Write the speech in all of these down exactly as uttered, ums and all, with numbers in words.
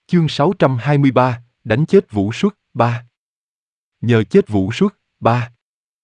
Chương sáu trăm hai mươi ba, đánh chết Vũ Suất, ba. Nhờ chết Vũ Suất, ba.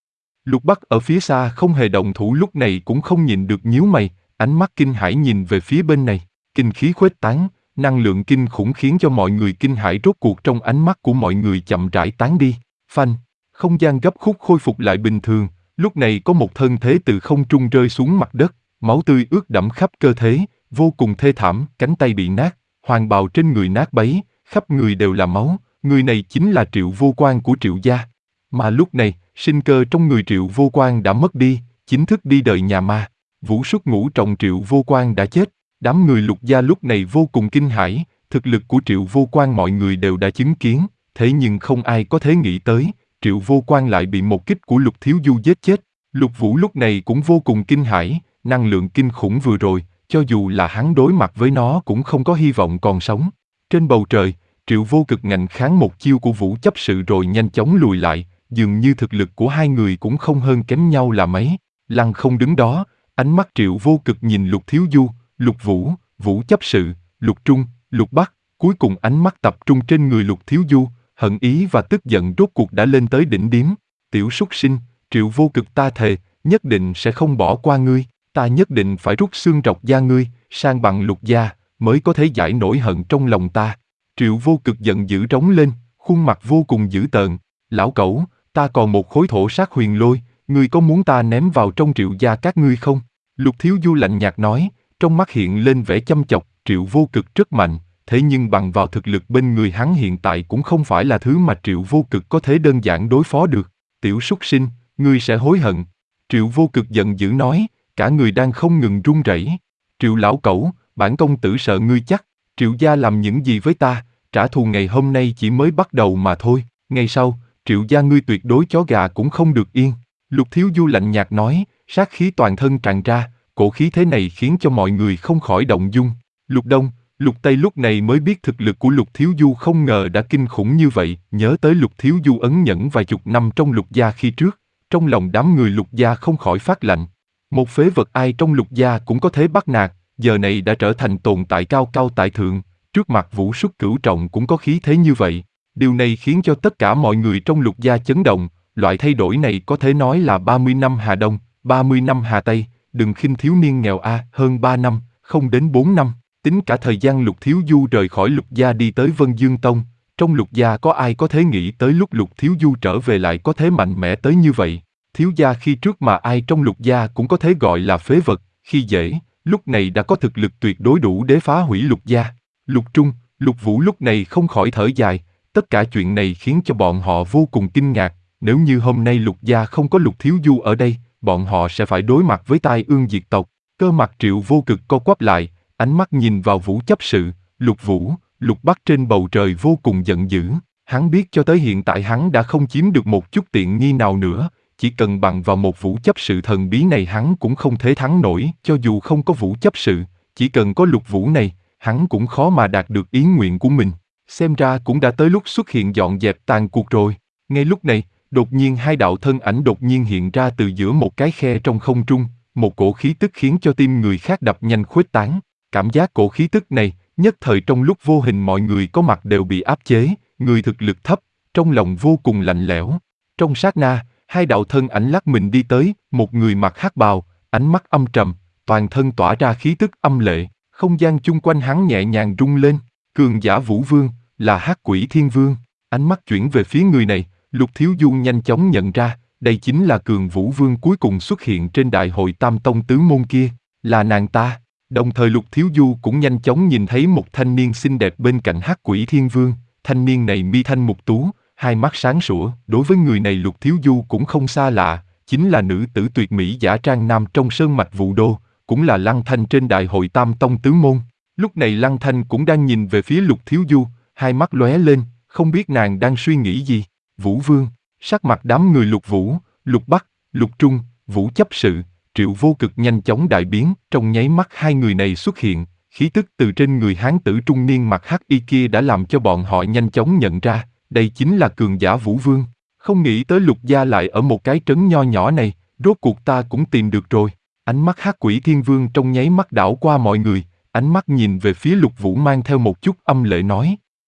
Lục Bắc ở phía xa không hề động thủ, lúc này cũng không nhìn được nhíu mày, ánh mắt kinh hãi nhìn về phía bên này, kinh khí khuếch tán, năng lượng kinh khủng khiến cho mọi người kinh hãi, rốt cuộc trong ánh mắt của mọi người chậm rãi tán đi. Phanh, không gian gấp khúc khôi phục lại bình thường, lúc này có một thân thể từ không trung rơi xuống mặt đất, máu tươi ướt đẫm khắp cơ thể, vô cùng thê thảm, cánh tay bị nát, hoàng bào trên người nát bấy, khắp người đều là máu, người này chính là Triệu Vô Quan của Triệu gia. Mà lúc này, sinh cơ trong người Triệu Vô Quan đã mất đi, chính thức đi đời nhà ma. Vũ Suất ngũ trọng Triệu Vô Quan đã chết, đám người Lục gia lúc này vô cùng kinh hãi, thực lực của Triệu Vô Quan mọi người đều đã chứng kiến, thế nhưng không ai có thể nghĩ tới, Triệu Vô Quan lại bị một kích của Lục Thiếu Du giết chết. Lục Vũ lúc này cũng vô cùng kinh hãi, năng lượng kinh khủng vừa rồi, cho dù là hắn đối mặt với nó cũng không có hy vọng còn sống. Trên bầu trời, Triệu Vô Cực ngạnh kháng một chiêu của Vũ chấp sự rồi nhanh chóng lùi lại, dường như thực lực của hai người cũng không hơn kém nhau là mấy. Lăng không đứng đó, ánh mắt Triệu Vô Cực nhìn Lục Thiếu Du, Lục Vũ, Vũ chấp sự, Lục Trung, Lục Bắc, cuối cùng ánh mắt tập trung trên người Lục Thiếu Du, hận ý và tức giận rốt cuộc đã lên tới đỉnh điểm. Tiểu súc sinh, Triệu Vô Cực, ta thề, nhất định sẽ không bỏ qua ngươi, ta nhất định phải rút xương rọc da ngươi, san bằng Lục gia, mới có thể giải nỗi hận trong lòng ta. Triệu Vô Cực giận dữ rống lên, khuôn mặt vô cùng dữ tợn, lão cẩu, ta còn một khối thổ sát huyền lôi, ngươi có muốn ta ném vào trong Triệu gia các ngươi không? Lục Thiếu Du lạnh nhạt nói, trong mắt hiện lên vẻ chăm chọc. Triệu Vô Cực rất mạnh, thế nhưng bằng vào thực lực bên người hắn hiện tại cũng không phải là thứ mà Triệu Vô Cực có thể đơn giản đối phó được. Tiểu súc sinh, ngươi sẽ hối hận. Triệu Vô Cực giận dữ nói, cả người đang không ngừng run rẩy. Triệu lão cẩu, bản công tử sợ ngươi chắc. Triệu gia làm những gì với ta, trả thù ngày hôm nay chỉ mới bắt đầu mà thôi. Ngày sau, Triệu gia ngươi tuyệt đối chó gà cũng không được yên. Lục Thiếu Du lạnh nhạt nói, sát khí toàn thân tràn ra, cổ khí thế này khiến cho mọi người không khỏi động dung. Lục Đông, Lục Tây lúc này mới biết thực lực của Lục Thiếu Du không ngờ đã kinh khủng như vậy, nhớ tới Lục Thiếu Du ẩn nhẫn vài chục năm trong Lục gia khi trước, trong lòng đám người Lục gia không khỏi phát lạnh. Một phế vật ai trong Lục gia cũng có thể bắt nạt, giờ này đã trở thành tồn tại cao cao tại thượng, trước mặt Vũ Suất cửu trọng cũng có khí thế như vậy. Điều này khiến cho tất cả mọi người trong Lục gia chấn động, loại thay đổi này có thể nói là ba mươi năm Hà Đông, ba mươi năm Hà Tây, đừng khinh thiếu niên nghèo a, hơn ba năm, không đến bốn năm. Tính cả thời gian Lục Thiếu Du rời khỏi Lục gia đi tới Vân Dương Tông, trong Lục gia có ai có thể nghĩ tới lúc Lục Thiếu Du trở về lại có thể mạnh mẽ tới như vậy. Thiếu gia khi trước mà ai trong Lục gia cũng có thể gọi là phế vật, khi dễ, lúc này đã có thực lực tuyệt đối đủ để phá hủy Lục gia. Lục Trung, Lục Vũ lúc này không khỏi thở dài, tất cả chuyện này khiến cho bọn họ vô cùng kinh ngạc, nếu như hôm nay Lục gia không có Lục Thiếu Du ở đây, bọn họ sẽ phải đối mặt với tai ương diệt tộc. Cơ mặt Triệu Vô Cực co quắp lại, ánh mắt nhìn vào Vũ chấp sự, Lục Vũ, Lục Bắc trên bầu trời vô cùng giận dữ. Hắn biết cho tới hiện tại hắn đã không chiếm được một chút tiện nghi nào nữa, chỉ cần bằng vào một Vũ chấp sự thần bí này hắn cũng không thể thắng nổi. Cho dù không có Vũ chấp sự, chỉ cần có Lục Vũ này, hắn cũng khó mà đạt được ý nguyện của mình. Xem ra cũng đã tới lúc xuất hiện dọn dẹp tàn cuộc rồi. Ngay lúc này, đột nhiên hai đạo thân ảnh đột nhiên hiện ra từ giữa một cái khe trong không trung, một cổ khí tức khiến cho tim người khác đập nhanh khuếch tán. Cảm giác cổ khí tức này, nhất thời trong lúc vô hình mọi người có mặt đều bị áp chế, người thực lực thấp, trong lòng vô cùng lạnh lẽo. Trong sát na, hai đạo thân ảnh lắc mình đi tới, một người mặc hắc bào, ánh mắt âm trầm, toàn thân tỏa ra khí tức âm lệ, không gian chung quanh hắn nhẹ nhàng rung lên, cường giả Vũ Vương, là Hắc Quỷ Thiên Vương. Ánh mắt chuyển về phía người này, Lục Thiếu Du nhanh chóng nhận ra, đây chính là Cường Vũ Vương cuối cùng xuất hiện trên đại hội Tam Tông tứ môn kia, là nàng ta. Đồng thời Lục Thiếu Du cũng nhanh chóng nhìn thấy một thanh niên xinh đẹp bên cạnh Hắc Quỷ Thiên Vương, thanh niên này mi thanh mục tú, hai mắt sáng sủa, đối với người này Lục Thiếu Du cũng không xa lạ, chính là nữ tử tuyệt mỹ giả trang nam trong sơn mạch Vũ Đô, cũng là Lăng Thanh trên đại hội Tam Tông tứ môn. Lúc này Lăng Thanh cũng đang nhìn về phía Lục Thiếu Du, hai mắt lóe lên, không biết nàng đang suy nghĩ gì. Vũ Vương, sắc mặt đám người Lục Vũ, Lục Bắc, Lục Trung, Vũ chấp sự, Triệu Vô Cực nhanh chóng đại biến, trong nháy mắt hai người này xuất hiện, khí tức từ trên người hán tử trung niên mặc hắc y kia đã làm cho bọn họ nhanh chóng nhận ra, đây chính là cường giả Vũ Vương. Không nghĩ tới Lục gia lại ở một cái trấn nho nhỏ này, rốt cuộc ta cũng tìm được rồi. Ánh mắt Hắc Quỷ Thiên Vương trong nháy mắt đảo qua mọi người, ánh mắt nhìn về phía Lục Vũ mang theo một chút âm lệ nói,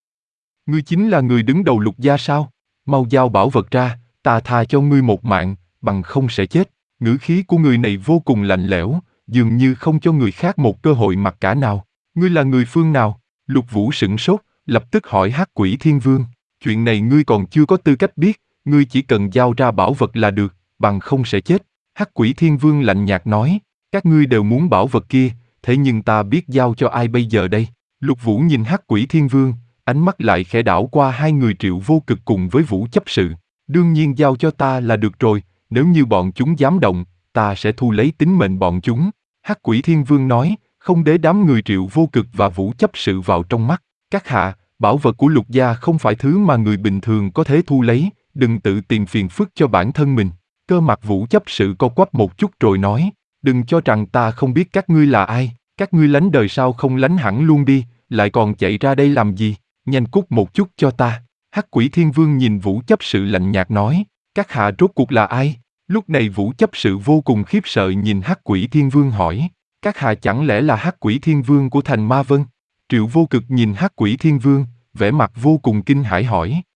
Ngươi chính là người đứng đầu Lục gia sao? Mau giao bảo vật ra, ta tha cho ngươi một mạng, bằng không sẽ chết. Ngữ khí của người này vô cùng lạnh lẽo, dường như không cho người khác một cơ hội mặc cả nào. Ngươi là người phương nào? Lục Vũ sửng sốt, lập tức hỏi Hắc Quỷ Thiên Vương. Chuyện này ngươi còn chưa có tư cách biết, ngươi chỉ cần giao ra bảo vật là được, bằng không sẽ chết. Hắc Quỷ Thiên Vương lạnh nhạt nói, các ngươi đều muốn bảo vật kia, thế nhưng ta biết giao cho ai bây giờ đây? Lục Vũ nhìn Hắc Quỷ Thiên Vương, ánh mắt lại khẽ đảo qua hai người Triệu Vô Cực cùng với Vũ chấp sự. Đương nhiên giao cho ta là được rồi, nếu như bọn chúng dám động, ta sẽ thu lấy tính mệnh bọn chúng. Hắc Quỷ Thiên Vương nói, không để đám người Triệu Vô Cực và Vũ chấp sự vào trong mắt. Các hạ, bảo vật của Lục gia không phải thứ mà người bình thường có thể thu lấy, đừng tự tìm phiền phức cho bản thân mình. Cơ mặt Vũ chấp sự co quắp một chút rồi nói, đừng cho rằng ta không biết các ngươi là ai, các ngươi lánh đời sao không lánh hẳn luôn đi, lại còn chạy ra đây làm gì, nhanh cút một chút cho ta. Hắc Quỷ Thiên Vương nhìn Vũ chấp sự lạnh nhạt nói, các hạ rốt cuộc là ai? Lúc này Vũ chấp sự vô cùng khiếp sợ nhìn Hắc Quỷ Thiên Vương hỏi, các hạ chẳng lẽ là Hắc Quỷ Thiên Vương của thành Ma Vân? Triệu Vô Cực nhìn Hắc Quỷ Thiên Vương, vẻ mặt vô cùng kinh hãi hỏi,